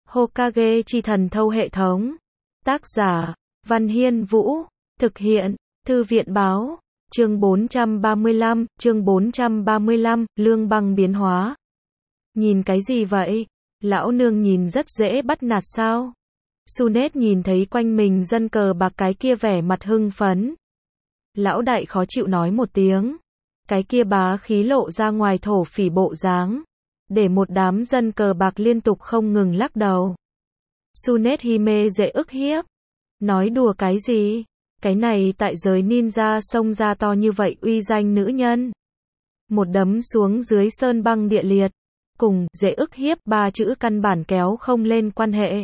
Hokage chi thần thâu hệ thống. Tác giả, Văn Hiên Vũ. Thực hiện, Thư viện báo. Chương 435, Lương Băng biến hóa. Nhìn cái gì vậy? Lão nương nhìn rất dễ bắt nạt sao? Sunet nhìn thấy quanh mình dân cờ bạc cái kia vẻ mặt hưng phấn. Lão đại khó chịu nói một tiếng. Cái kia bá khí lộ ra ngoài thổ phỉ bộ dáng. Để một đám dân cờ bạc liên tục không ngừng lắc đầu. Sunet Hime dễ ức hiếp. Nói đùa cái gì? Cái này tại giới ninja xông ra to như vậy uy danh nữ nhân. Một đấm xuống dưới sơn băng địa liệt. Cùng dễ ức hiếp ba chữ căn bản kéo không lên quan hệ.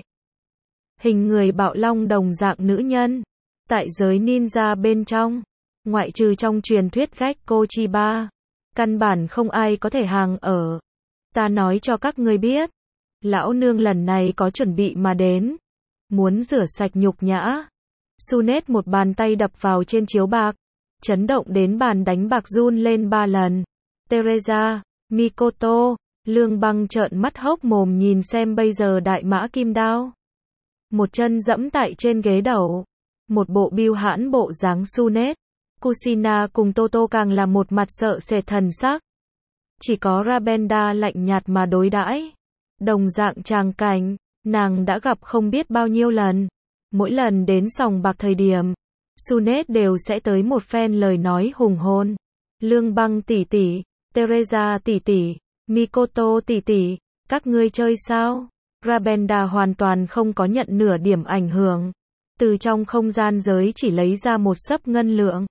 Hình người bạo long đồng dạng nữ nhân. Tại giới ninja bên trong. Ngoại trừ trong truyền thuyết Gekko Chiba. Căn bản không ai có thể hàng ở. Ta nói cho các ngươi biết. Lão nương lần này có chuẩn bị mà đến. Muốn rửa sạch nhục nhã. Sunet một bàn tay đập vào trên chiếu bạc. Chấn động đến bàn đánh bạc run lên 3 lần. Teresa, Mikoto, Lương Băng trợn mắt hốc mồm nhìn xem bây giờ đại mã kim đao. Một chân dẫm tại trên ghế đầu. Một bộ bưu hãn bộ dáng Sunet. Kushina cùng Toto càng là một mặt sợ sệt thần sắc. Chỉ có Rabenda lạnh nhạt mà đối đãi. Đồng dạng tràng cảnh, nàng đã gặp không biết bao nhiêu lần. Mỗi lần đến sòng bạc thời điểm, Sunet đều sẽ tới một phen lời nói hùng hồn. Lương Băng tỷ tỷ, Teresa tỷ tỷ, Mikoto tỷ tỷ, các ngươi chơi sao? Rabenda hoàn toàn không có nhận nửa điểm ảnh hưởng. Từ trong không gian giới chỉ lấy ra một xấp ngân lượng.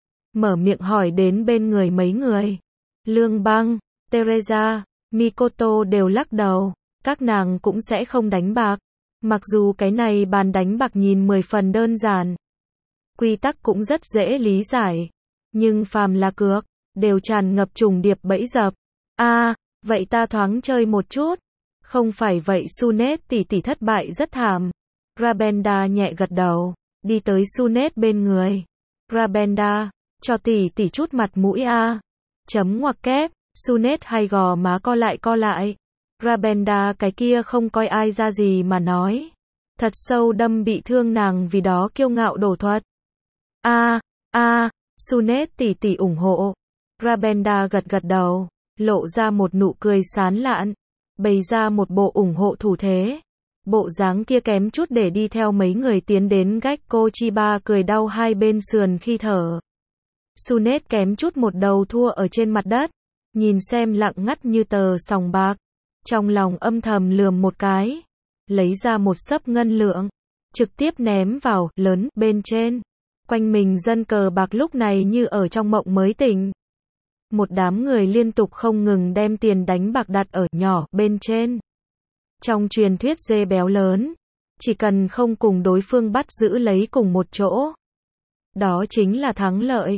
Mở miệng hỏi đến bên người mấy người. Lương Băng, Teresa, Mikoto đều lắc đầu. Các nàng cũng sẽ không đánh bạc. Mặc dù cái này bàn đánh bạc nhìn 10 phần đơn giản. Quy tắc cũng rất dễ lý giải. Nhưng phàm là cược, đều tràn ngập trùng điệp bẫy dập. Vậy ta thoáng chơi một chút. Không phải vậy Sunet tỷ tỷ thất bại rất thảm. Rabenda nhẹ gật đầu, đi tới Sunet bên người. Rabenda, cho tỷ tỷ chút mặt mũi a. Chấm ngoặc kép, Sunet hai gò má co lại. Rabenda cái kia không coi ai ra gì mà nói. Thật sâu đâm bị thương nàng vì đó kiêu ngạo đổ thuật. Sunet tỷ tỷ ủng hộ. Rabenda gật đầu, lộ ra một nụ cười sán lạn, bày ra một bộ ủng hộ thủ thế. Bộ dáng kia kém chút để đi theo mấy người tiến đến Gekko Chiba cười đau hai bên sườn khi thở. Sunet kém chút một đầu thua ở trên mặt đất, nhìn xem lặng ngắt như tờ sòng bạc. Trong lòng âm thầm lườm một cái, lấy ra một xấp ngân lượng, trực tiếp ném vào lớn bên trên. Quanh mình dân cờ bạc lúc này như ở trong mộng mới tỉnh. Một đám người liên tục không ngừng đem tiền đánh bạc đặt ở nhỏ bên trên. Trong truyền thuyết dê béo lớn, chỉ cần không cùng đối phương bắt giữ lấy cùng một chỗ, đó chính là thắng lợi.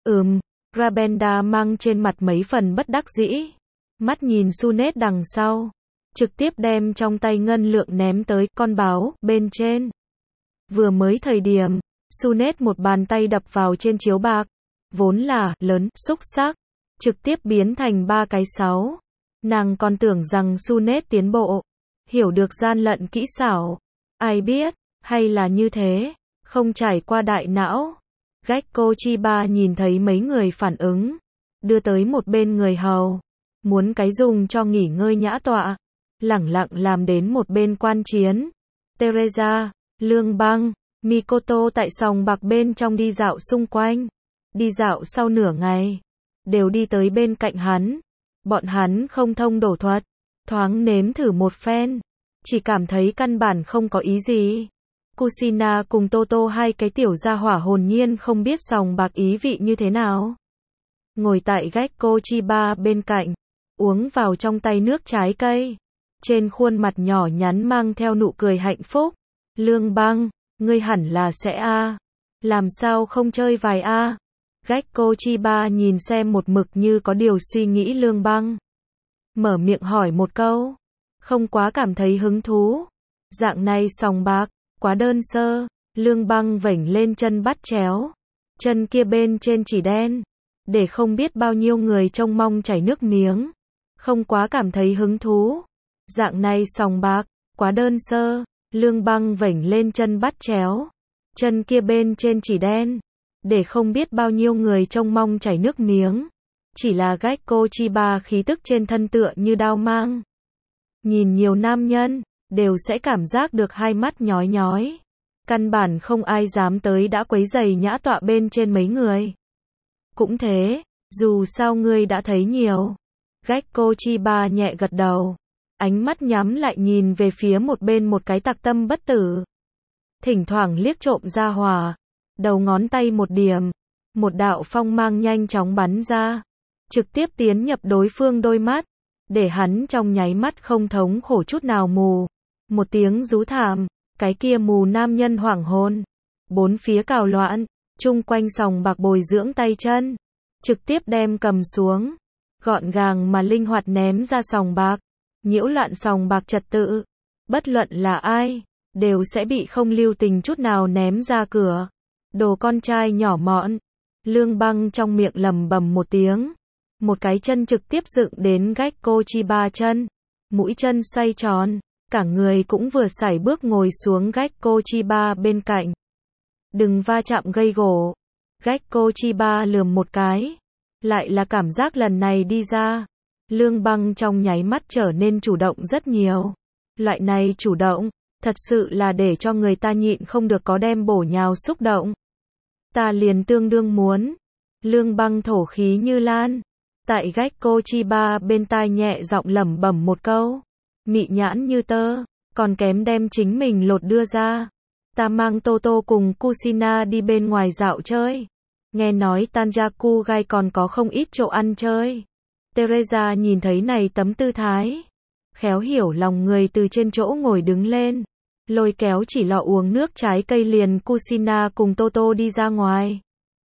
Rabenda mang trên mặt mấy phần bất đắc dĩ. Mắt nhìn Sunet đằng sau, trực tiếp đem trong tay ngân lượng ném tới con báo bên trên. Vừa mới thời điểm, Sunet một bàn tay đập vào trên chiếu bạc, vốn là lớn, xúc xắc, trực tiếp biến thành 3 cái 6. Nàng còn tưởng rằng Sunet tiến bộ, hiểu được gian lận kỹ xảo. Ai biết, hay là như thế, không trải qua đại não. Gekko Chiba nhìn thấy mấy người phản ứng, đưa tới một bên người hầu. Muốn cái dùng cho nghỉ ngơi nhã tọa, lẳng lặng làm đến một bên quan chiến. Teresa, Lương Băng, Mikoto tại sòng bạc bên trong đi dạo xung quanh. Đi dạo sau nửa ngày, đều đi tới bên cạnh hắn. Bọn hắn không thông đổ thuật, thoáng nếm thử một phen, chỉ cảm thấy căn bản không có ý gì. Kushina cùng Toto hai cái tiểu gia hỏa hồn nhiên không biết sòng bạc ý vị như thế nào. Ngồi tại Gekko Chiba bên cạnh, uống vào trong tay nước trái cây. Trên khuôn mặt nhỏ nhắn mang theo nụ cười hạnh phúc. Lương Băng, ngươi hẳn là sẽ làm sao không chơi vài Gekko Chiba nhìn xem một mực như có điều suy nghĩ Lương Băng. Mở miệng hỏi một câu. Không quá cảm thấy hứng thú. Dạng này sòng bạc, quá đơn sơ. Lương Băng vểnh lên chân bắt chéo. Chân kia bên trên chỉ đen. Để không biết bao nhiêu người trông mong chảy nước miếng. Không quá cảm thấy hứng thú. Dạng này sòng bạc, quá đơn sơ. Lương Băng vểnh lên chân bắt chéo. Chân kia bên trên chỉ đen. Để không biết bao nhiêu người trông mong chảy nước miếng. Chỉ là Gekko Chiba khí tức trên thân tựa như đao mang. Nhìn nhiều nam nhân, đều sẽ cảm giác được hai mắt nhói nhói. Căn bản không ai dám tới đã quấy rầy nhã tọa bên trên mấy người. Cũng thế, dù sao ngươi đã thấy nhiều. Gekko Chiba nhẹ gật đầu. Ánh mắt nhắm lại nhìn về phía một bên một cái tặc tâm bất tử. Thỉnh thoảng liếc trộm ra hỏa. Đầu ngón tay một điểm. Một đạo phong mang nhanh chóng bắn ra. Trực tiếp tiến nhập đối phương đôi mắt. Để hắn trong nháy mắt không thống khổ chút nào mù. Một tiếng rú thảm. Cái kia mù nam nhân hoảng hồn. Bốn phía cào loạn. Chung quanh sòng bạc bồi dưỡng tay chân. Trực tiếp đem cầm xuống. Gọn gàng mà linh hoạt ném ra sòng bạc. Nhiễu loạn sòng bạc trật tự. Bất luận là ai, đều sẽ bị không lưu tình chút nào ném ra cửa. Đồ con trai nhỏ mọn. Lương Băng trong miệng lầm bầm một tiếng. Một cái chân trực tiếp dựng đến Gekko Chiba chân. Mũi chân xoay tròn. Cả người cũng vừa sải bước ngồi xuống Gekko Chiba bên cạnh. Đừng va chạm gây gổ. Gekko Chiba lườm một cái. Lại là cảm giác lần này đi ra. Lương Băng trong nháy mắt trở nên chủ động rất nhiều. Loại này chủ động, thật sự là để cho người ta nhịn không được có đem bổ nhào xúc động. Ta liền tương đương muốn. Lương Băng thổ khí như lan. Tại Gekko Chiba bên tai nhẹ giọng lẩm bẩm một câu. Mị nhãn như tơ, còn kém đem chính mình lột đưa ra. Ta mang Toto cùng Kushina đi bên ngoài dạo chơi. Nghe nói Tanjaku-gai còn có không ít chỗ ăn chơi. Teresa nhìn thấy này tấm tư thái. Khéo hiểu lòng người từ trên chỗ ngồi đứng lên. Lôi kéo chỉ lọ uống nước trái cây liền Kushina cùng Toto đi ra ngoài.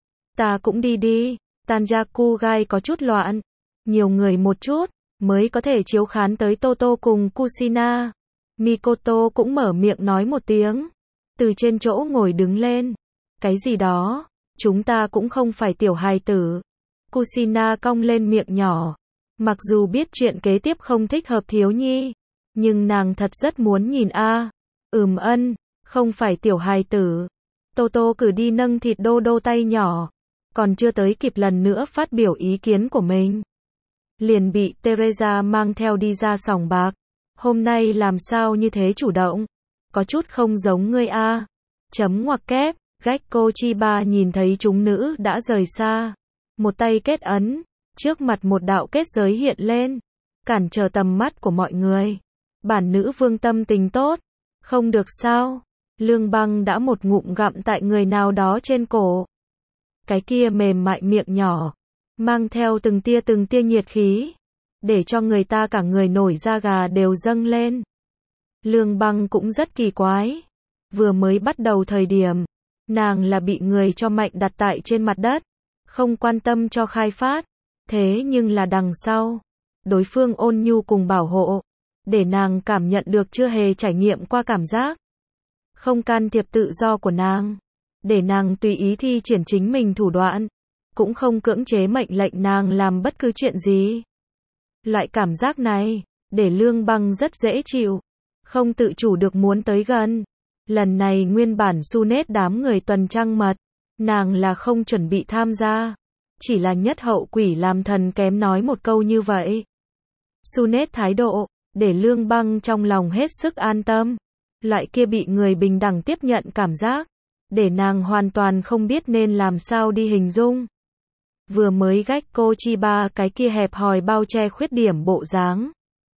Ta cũng đi đi. Tanjaku-gai có chút loạn. Nhiều người một chút, mới có thể chiếu khán tới Toto cùng Kushina. Mikoto cũng mở miệng nói một tiếng. Từ trên chỗ ngồi đứng lên. Cái gì đó, chúng ta cũng không phải tiểu hài tử. Kushina cong lên miệng nhỏ. Mặc dù biết chuyện kế tiếp không thích hợp thiếu nhi, nhưng nàng thật rất muốn nhìn a. Ân, không phải tiểu hài tử. Toto cử đi nâng thịt đô đô tay nhỏ. Còn chưa tới kịp lần nữa phát biểu ý kiến của mình. Liền bị Teresa mang theo đi ra sòng bạc. Hôm nay làm sao như thế chủ động? Có chút không giống ngươi a. Chấm ngoặc kép. Gekko Chiba nhìn thấy chúng nữ đã rời xa. Một tay kết ấn. Trước mặt một đạo kết giới hiện lên. Cản trở tầm mắt của mọi người. Bản nữ vương tâm tình tốt. Không được sao. Lương Băng đã một ngụm gặm tại người nào đó trên cổ. Cái kia mềm mại miệng nhỏ. Mang theo từng tia nhiệt khí. Để cho người ta cả người nổi da gà đều dâng lên. Lương Băng cũng rất kỳ quái. Vừa mới bắt đầu thời điểm. Nàng là bị người cho mạnh đặt tại trên mặt đất. Không quan tâm cho khai phát. Thế nhưng là đằng sau. Đối phương ôn nhu cùng bảo hộ. Để nàng cảm nhận được chưa hề trải nghiệm qua cảm giác. Không can thiệp tự do của nàng. Để nàng tùy ý thi triển chính mình thủ đoạn. Cũng không cưỡng chế mệnh lệnh nàng làm bất cứ chuyện gì. Loại cảm giác này, để Lương Băng rất dễ chịu. Không tự chủ được muốn tới gần. Lần này nguyên bản Sunet đám người tuần trăng mật. Nàng là không chuẩn bị tham gia. Chỉ là nhất hậu quỷ làm thần kém nói một câu như vậy. Sunet thái độ, để Lương Băng trong lòng hết sức an tâm. Loại kia bị người bình đẳng tiếp nhận cảm giác. Để nàng hoàn toàn không biết nên làm sao đi hình dung. Vừa mới Gekko Chiba cái kia hẹp hòi bao che khuyết điểm bộ dáng.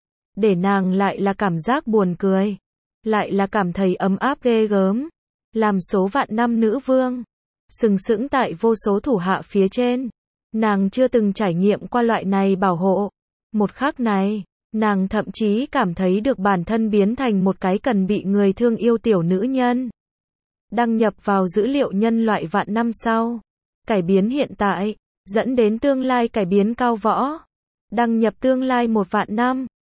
Để nàng lại là cảm giác buồn cười. Lại là cảm thấy ấm áp ghê gớm. Làm số vạn năm nữ vương. Sừng sững tại vô số thủ hạ phía trên. Nàng chưa từng trải nghiệm qua loại này bảo hộ. Một khắc này, nàng thậm chí cảm thấy được bản thân biến thành một cái cần bị người thương yêu tiểu nữ nhân. Đăng nhập vào dữ liệu nhân loại vạn năm sau. Cải biến hiện tại, dẫn đến tương lai cải biến cao võ. Đăng nhập tương lai 1 vạn năm.